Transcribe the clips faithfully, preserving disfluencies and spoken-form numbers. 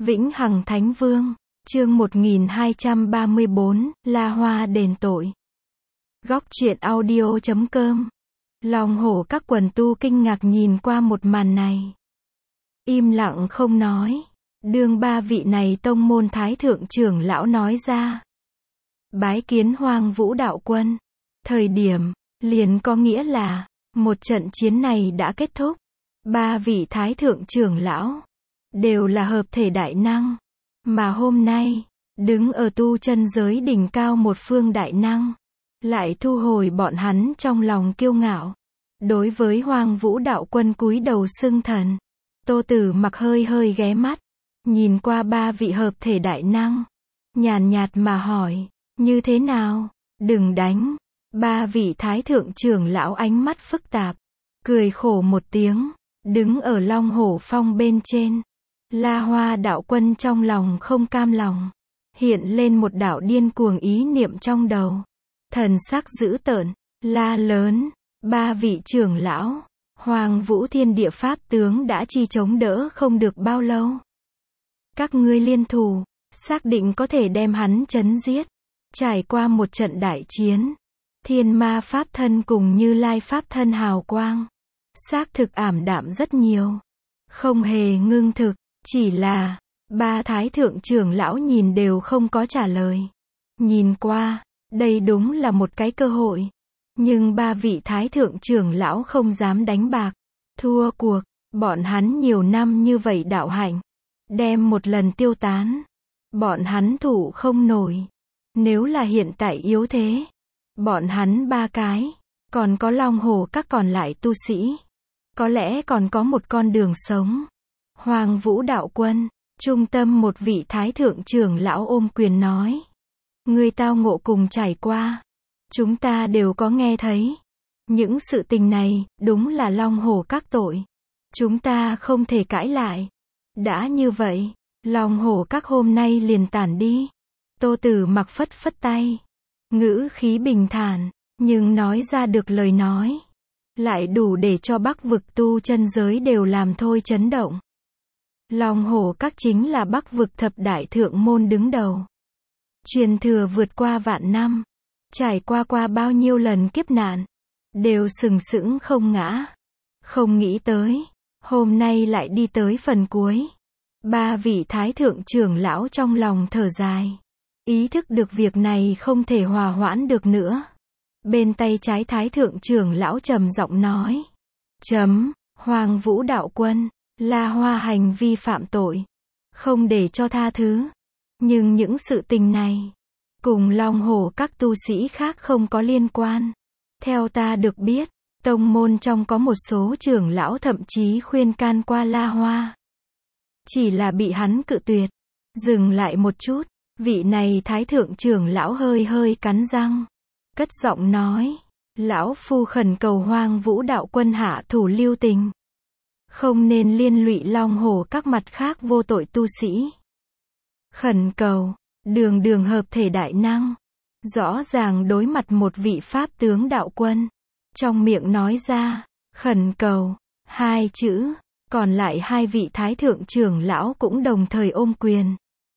Vĩnh Hằng Thánh Vương, chương một nghìn hai trăm ba mươi bốn, La Hoa đền tội. Góc truyện audio chấm com. Lòng hổ các quần tu kinh ngạc nhìn qua một màn này. Im lặng không nói. Đương ba vị này tông môn thái thượng trưởng lão nói ra. Bái kiến Hoang Vũ đạo quân. Thời điểm, liền có nghĩa là, một trận chiến này đã kết thúc. Ba vị thái thượng trưởng lão, đều là hợp thể đại năng. Mà hôm nay, đứng ở tu chân giới đỉnh cao một phương đại năng, lại thu hồi bọn hắn trong lòng kiêu ngạo. Đối với Hoang Vũ đạo quân cúi đầu xưng thần. Tô Tử Mặc hơi hơi ghé mắt, nhìn qua ba vị hợp thể đại năng, nhàn nhạt mà hỏi, như thế nào, đừng đánh. Ba vị thái thượng trưởng lão ánh mắt phức tạp, cười khổ một tiếng, đứng ở Long Hổ Phong bên trên. La Hoa đạo quân trong lòng không cam lòng, hiện lên một đạo điên cuồng ý niệm trong đầu. Thần sắc dữ tợn, la lớn, ba vị trưởng lão, Hoàng Vũ Thiên Địa Pháp tướng đã chi chống đỡ không được bao lâu. Các ngươi liên thủ, xác định có thể đem hắn chấn giết. Trải qua một trận đại chiến, Thiên Ma Pháp thân cùng Như Lai Pháp thân hào quang, xác thực ảm đạm rất nhiều, không hề ngưng thực. Chỉ là, ba thái thượng trưởng lão nhìn đều không có trả lời. Nhìn qua, đây đúng là một cái cơ hội. Nhưng ba vị thái thượng trưởng lão không dám đánh bạc, thua cuộc. Bọn hắn nhiều năm như vậy đạo hạnh, đem một lần tiêu tán. Bọn hắn thủ không nổi. Nếu là hiện tại yếu thế, bọn hắn ba cái, còn có Long Hổ các còn lại tu sĩ, có lẽ còn có một con đường sống. Hoàng Vũ đạo quân, trung tâm một vị thái thượng trưởng lão ôm quyền nói. Người tao ngộ cùng trải qua, chúng ta đều có nghe thấy. Những sự tình này, đúng là Long Hổ các tội. Chúng ta không thể cãi lại. Đã như vậy, Long Hổ các hôm nay liền tản đi. Tô Tử Mặc phất phất tay. Ngữ khí bình thản, nhưng nói ra được lời nói, lại đủ để cho Bắc vực tu chân giới đều làm thôi chấn động. Long Hổ các chính là Bắc vực thập đại thượng môn đứng đầu. Truyền thừa vượt qua vạn năm, trải qua qua bao nhiêu lần kiếp nạn, đều sừng sững không ngã. Không nghĩ tới, hôm nay lại đi tới phần cuối. Ba vị thái thượng trưởng lão trong lòng thở dài, ý thức được việc này không thể hòa hoãn được nữa. Bên tay trái thái thượng trưởng lão trầm giọng nói. Chấm, Hoàng Vũ đạo quân, La Hoa hành vi phạm tội, không để cho tha thứ. Nhưng những sự tình này, cùng Long Hổ các tu sĩ khác không có liên quan. Theo ta được biết, tông môn trong có một số trưởng lão thậm chí khuyên can qua La Hoa. Chỉ là bị hắn cự tuyệt. Dừng lại một chút, vị này thái thượng trưởng lão hơi hơi cắn răng, cất giọng nói, lão phu khẩn cầu Hoang Vũ đạo quân hạ thủ lưu tình, không nên liên lụy Long Hổ các mặt khác vô tội tu sĩ. Khẩn cầu, đường đường hợp thể đại năng, rõ ràng đối mặt một vị pháp tướng đạo quân, trong miệng nói ra, khẩn cầu, hai chữ, còn lại hai vị thái thượng trưởng lão cũng đồng thời ôm quyền.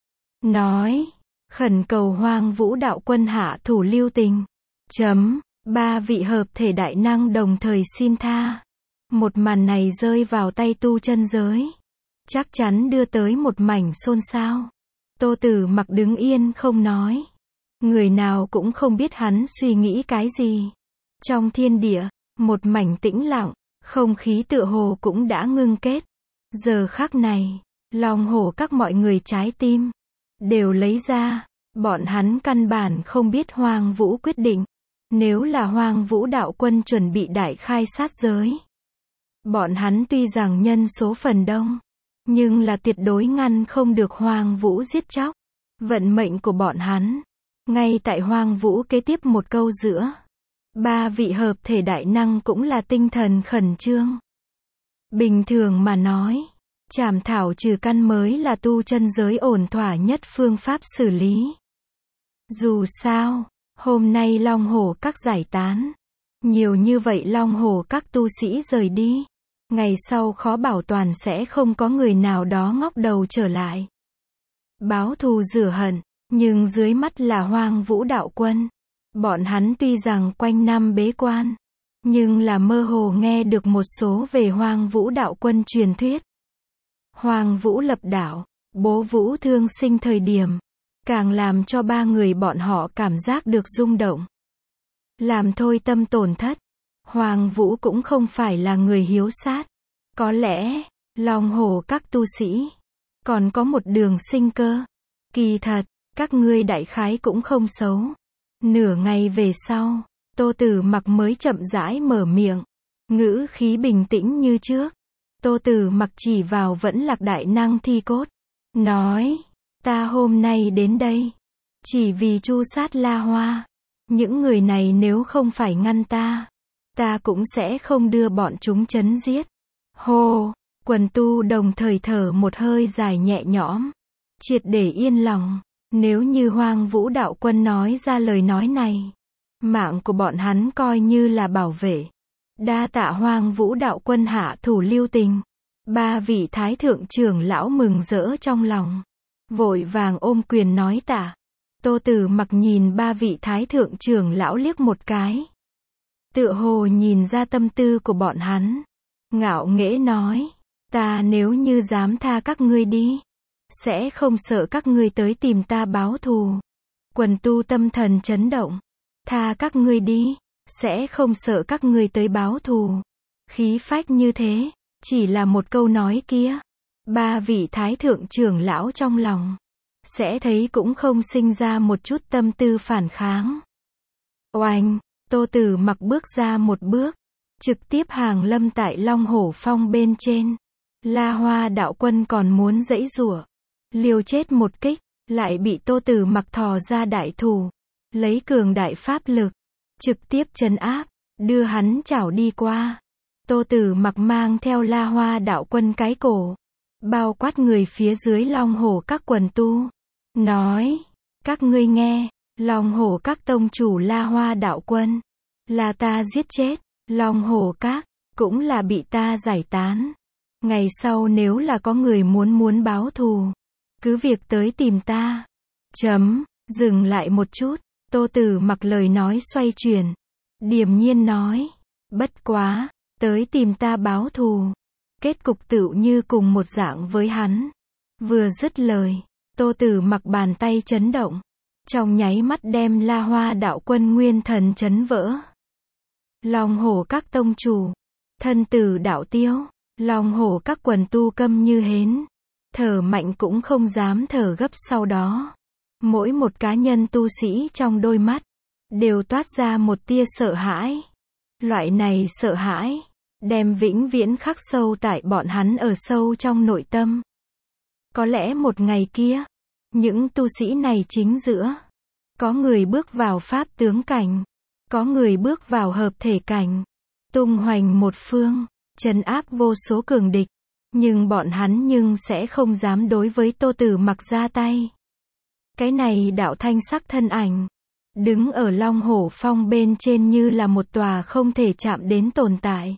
Nói, khẩn cầu Hoang Vũ đạo quân hạ thủ lưu tình. Chấm, ba vị hợp thể đại năng đồng thời xin tha. Một màn này rơi vào tay tu chân giới, chắc chắn đưa tới một mảnh xôn xao. Tô Tử Mặc đứng yên không nói. Người nào cũng không biết hắn suy nghĩ cái gì. Trong thiên địa, một mảnh tĩnh lặng, không khí tựa hồ cũng đã ngưng kết. Giờ khắc này, Long Hổ các mọi người trái tim đều lấy ra. Bọn hắn căn bản không biết Hoang Vũ quyết định. Nếu là Hoang Vũ đạo quân chuẩn bị đại khai sát giới, bọn hắn tuy rằng nhân số phần đông, nhưng là tuyệt đối ngăn không được Hoang Vũ giết chóc. Vận mệnh của bọn hắn, ngay tại Hoang Vũ kế tiếp một câu giữa. Ba vị hợp thể đại năng cũng là tinh thần khẩn trương. Bình thường mà nói, trảm thảo trừ căn mới là tu chân giới ổn thỏa nhất phương pháp xử lý. Dù sao, hôm nay Long Hổ các giải tán, nhiều như vậy Long Hổ các tu sĩ rời đi, ngày sau khó bảo toàn sẽ không có người nào đó ngóc đầu trở lại. báo thù rửa hận, nhưng dưới mắt là Hoang Vũ đạo quân. Bọn hắn tuy rằng quanh năm bế quan, nhưng là mơ hồ nghe được một số về Hoang Vũ đạo quân truyền thuyết. Hoang Vũ lập đạo, bố Vũ thương sinh thời điểm, càng làm cho ba người bọn họ cảm giác được rung động. Làm thôi tâm tổn thất, Hoang Vũ cũng không phải là người hiếu sát. Có lẽ, Long Hổ các tu sĩ, còn có một đường sinh cơ. Kỳ thật, các ngươi đại khái cũng không xấu. Nửa ngày về sau, Tô Tử Mặc mới chậm rãi mở miệng, ngữ khí bình tĩnh như trước. Tô Tử Mặc chỉ vào vẫn lạc đại năng thi cốt, nói, ta hôm nay đến đây, chỉ vì tru sát La Hoa. Những người này nếu không phải ngăn ta, ta cũng sẽ không đưa bọn chúng chấn giết. Hô, quần tu đồng thời thở một hơi dài nhẹ nhõm, triệt để yên lòng. Nếu như Hoang Vũ đạo quân nói ra lời nói này, mạng của bọn hắn coi như là bảo vệ. Đa tạ Hoang Vũ đạo quân hạ thủ lưu tình. Ba vị thái thượng trưởng lão mừng rỡ trong lòng, vội vàng ôm quyền nói tạ. Tô Tử Mặc nhìn ba vị thái thượng trưởng lão liếc một cái, tựa hồ nhìn ra tâm tư của bọn hắn, ngạo nghễ nói, ta nếu như dám tha các ngươi đi, sẽ không sợ các ngươi tới tìm ta báo thù. Quần tu tâm thần chấn động, tha các ngươi đi, sẽ không sợ các ngươi tới báo thù. Khí phách như thế, chỉ là một câu nói kia, ba vị thái thượng trưởng lão trong lòng sẽ thấy cũng không sinh ra một chút tâm tư phản kháng. Oanh, Tô Tử Mặc bước ra một bước, trực tiếp hàng lâm tại Long Hổ Phong bên trên. La Hoa đạo quân còn muốn giãy giụa, liều chết một kích, lại bị Tô Tử Mặc thò ra đại thủ, lấy cường đại pháp lực, trực tiếp trấn áp, đưa hắn chảo đi qua. Tô Tử Mặc mang theo La Hoa đạo quân cái cổ, bao quát người phía dưới Long Hổ các quần tu, nói, các ngươi nghe, Long Hổ các tông chủ La Hoa đạo quân, là ta giết chết, Long Hổ các, cũng là bị ta giải tán. Ngày sau nếu là có người muốn muốn báo thù, cứ việc tới tìm ta. Chấm, dừng lại một chút, Tô Tử Mặc lời nói xoay chuyển, điềm nhiên nói, bất quá, tới tìm ta báo thù, kết cục tựu như cùng một dạng với hắn. Vừa dứt lời, Tô Tử Mặc bàn tay chấn động, trong nháy mắt đem La Hoa đạo quân nguyên thần chấn vỡ. Long Hổ các tông chủ, thân tử đạo tiêu, Long Hổ các quần tu câm như hến, thở mạnh cũng không dám thở gấp. Sau đó, mỗi một cá nhân tu sĩ trong đôi mắt đều toát ra một tia sợ hãi. Loại này sợ hãi đem vĩnh viễn khắc sâu tại bọn hắn ở sâu trong nội tâm. Có lẽ một ngày kia, những tu sĩ này chính giữa, có người bước vào pháp tướng cảnh, có người bước vào hợp thể cảnh, tung hoành một phương, trấn áp vô số cường địch, nhưng bọn hắn nhưng sẽ không dám đối với Tô Tử Mặc ra tay. Cái này đạo thanh sắc thân ảnh, đứng ở Long Hổ Phong bên trên như là một tòa không thể chạm đến tồn tại.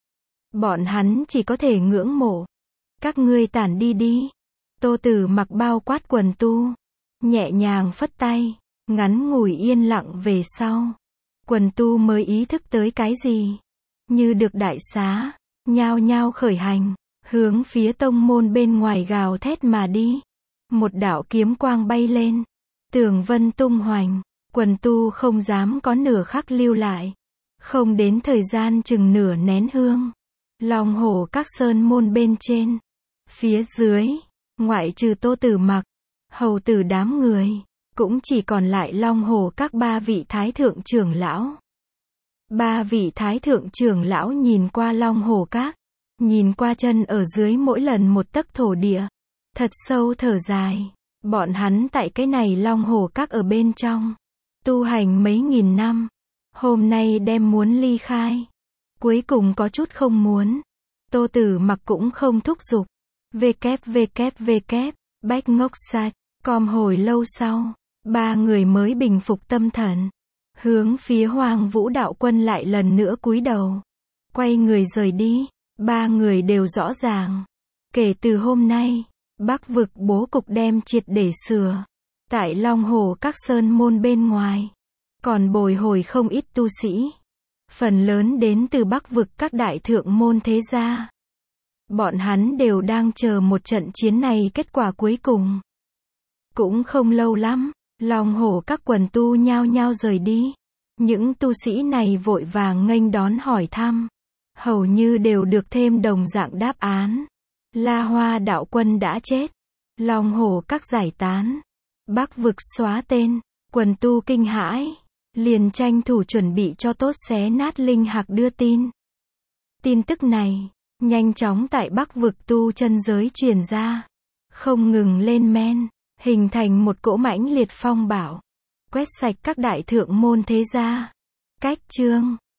Bọn hắn chỉ có thể ngưỡng mộ. Các ngươi tản đi đi. Tô Tử Mặc bao quát quần tu, nhẹ nhàng phất tay, ngắn ngủi yên lặng về sau, quần tu mới ý thức tới cái gì, như được đại xá, nhao nhao khởi hành, hướng phía tông môn bên ngoài gào thét mà đi. Một đạo kiếm quang bay lên, tường vân tung hoành, quần tu không dám có nửa khắc lưu lại. Không đến thời gian chừng nửa nén hương, Long Hổ các sơn môn bên trên, phía dưới, ngoại trừ Tô Tử Mặc, hầu tử đám người, cũng chỉ còn lại Long Hổ các ba vị thái thượng trưởng lão. Ba vị thái thượng trưởng lão nhìn qua Long Hổ các, nhìn qua chân ở dưới mỗi lần một tấc thổ địa, thật sâu thở dài. Bọn hắn tại cái này Long Hổ các ở bên trong, tu hành mấy nghìn năm, hôm nay đem muốn ly khai, cuối cùng có chút không muốn. Tô Tử Mặc cũng không thúc giục. www, bách ngốc sạch, com hồi lâu sau, ba người mới bình phục tâm thần, hướng phía Hoang Vũ đạo quân lại lần nữa cúi đầu, quay người rời đi. Ba người đều rõ ràng, kể từ hôm nay, Bắc vực bố cục đem triệt để sửa. Tại Long Hồ các sơn môn bên ngoài, còn bồi hồi không ít tu sĩ. Phần lớn đến từ Bắc vực các đại thượng môn thế gia. Bọn hắn đều đang chờ một trận chiến này kết quả cuối cùng. Cũng không lâu lắm, Long Hồ các quần tu nhao nhao rời đi. Những tu sĩ này vội vàng nghênh đón hỏi thăm. Hầu như đều được thêm đồng dạng đáp án. La Hoa đạo quân đã chết. Long Hồ các giải tán. Bắc vực xóa tên. Quần tu kinh hãi. Liền tranh thủ chuẩn bị cho tốt xé nát linh hạc đưa tin. Tin tức này, nhanh chóng tại Bắc vực tu chân giới truyền ra. Không ngừng lên men, hình thành một cỗ mãnh liệt phong bạo. Quét sạch các đại thượng môn thế gia. Cách chương